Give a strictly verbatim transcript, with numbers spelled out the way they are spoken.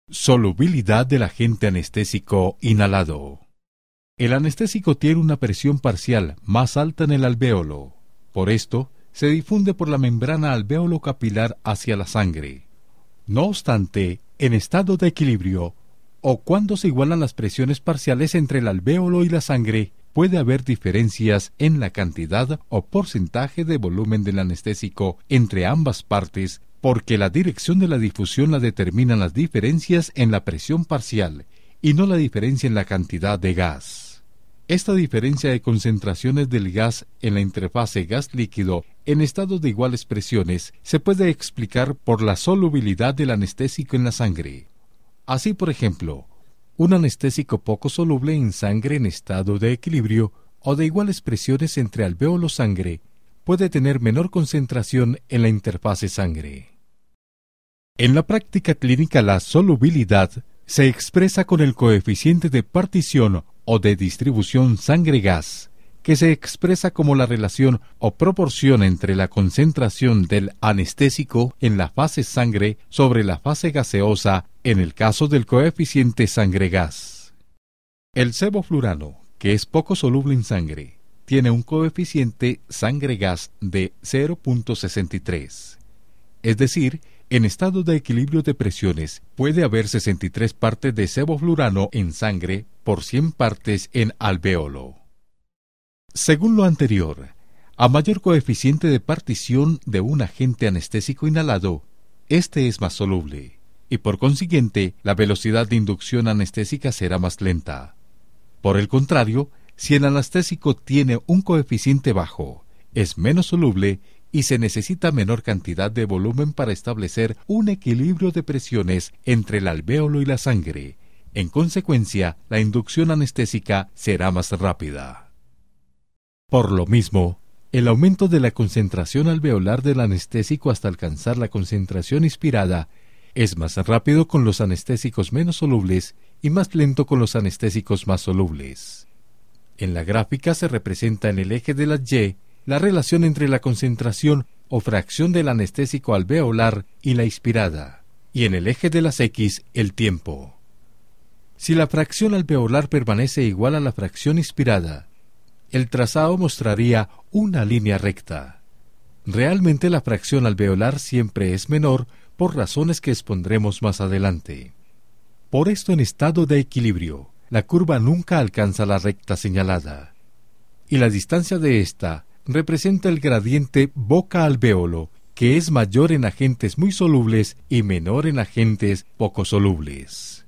Solubilidad del agente anestésico inhalado. El anestésico tiene una presión parcial más alta en el alvéolo. Por esto, se difunde por la membrana alveolo-capilar hacia la sangre. No obstante, en estado de equilibrio, o cuando se igualan las presiones parciales entre el alvéolo y la sangre, puede haber diferencias en la cantidad o porcentaje de volumen del anestésico entre ambas partes, porque la dirección de la difusión la determinan las diferencias en la presión parcial y no la diferencia en la cantidad de gas. Esta diferencia de concentraciones del gas en la interfase gas-líquido en estados de iguales presiones se puede explicar por la solubilidad del anestésico en la sangre. Así, por ejemplo, un anestésico poco soluble en sangre en estado de equilibrio o de iguales presiones entre alvéolo-sangre puede tener menor concentración en la interfase sangre. En la práctica clínica, la solubilidad se expresa con el coeficiente de partición o de distribución sangre-gas, que se expresa como la relación o proporción entre la concentración del anestésico en la fase sangre sobre la fase gaseosa en el caso del coeficiente sangre-gas. El sevoflurano, que es poco soluble en sangre, tiene un coeficiente sangre-gas de cero punto sesenta y tres. Es decir, en estado de equilibrio de presiones puede haber sesenta y tres partes de sevoflurano en sangre por cien partes en alvéolo. Según lo anterior, a mayor coeficiente de partición de un agente anestésico inhalado, este es más soluble, y por consiguiente la velocidad de inducción anestésica será más lenta. Por el contrario, si el anestésico tiene un coeficiente bajo, es menos soluble y se necesita menor cantidad de volumen para establecer un equilibrio de presiones entre el alvéolo y la sangre. En consecuencia, la inducción anestésica será más rápida. Por lo mismo, el aumento de la concentración alveolar del anestésico hasta alcanzar la concentración inspirada es más rápido con los anestésicos menos solubles y más lento con los anestésicos más solubles. En la gráfica se representa en el eje de la Y la relación entre la concentración o fracción del anestésico alveolar y la inspirada, y en el eje de las X el tiempo. Si la fracción alveolar permanece igual a la fracción inspirada, el trazado mostraría una línea recta. Realmente la fracción alveolar siempre es menor por razones que expondremos más adelante. Por esto, en estado de equilibrio, la curva nunca alcanza la recta señalada, y la distancia de ésta representa el gradiente boca-alvéolo, que es mayor en agentes muy solubles y menor en agentes poco solubles.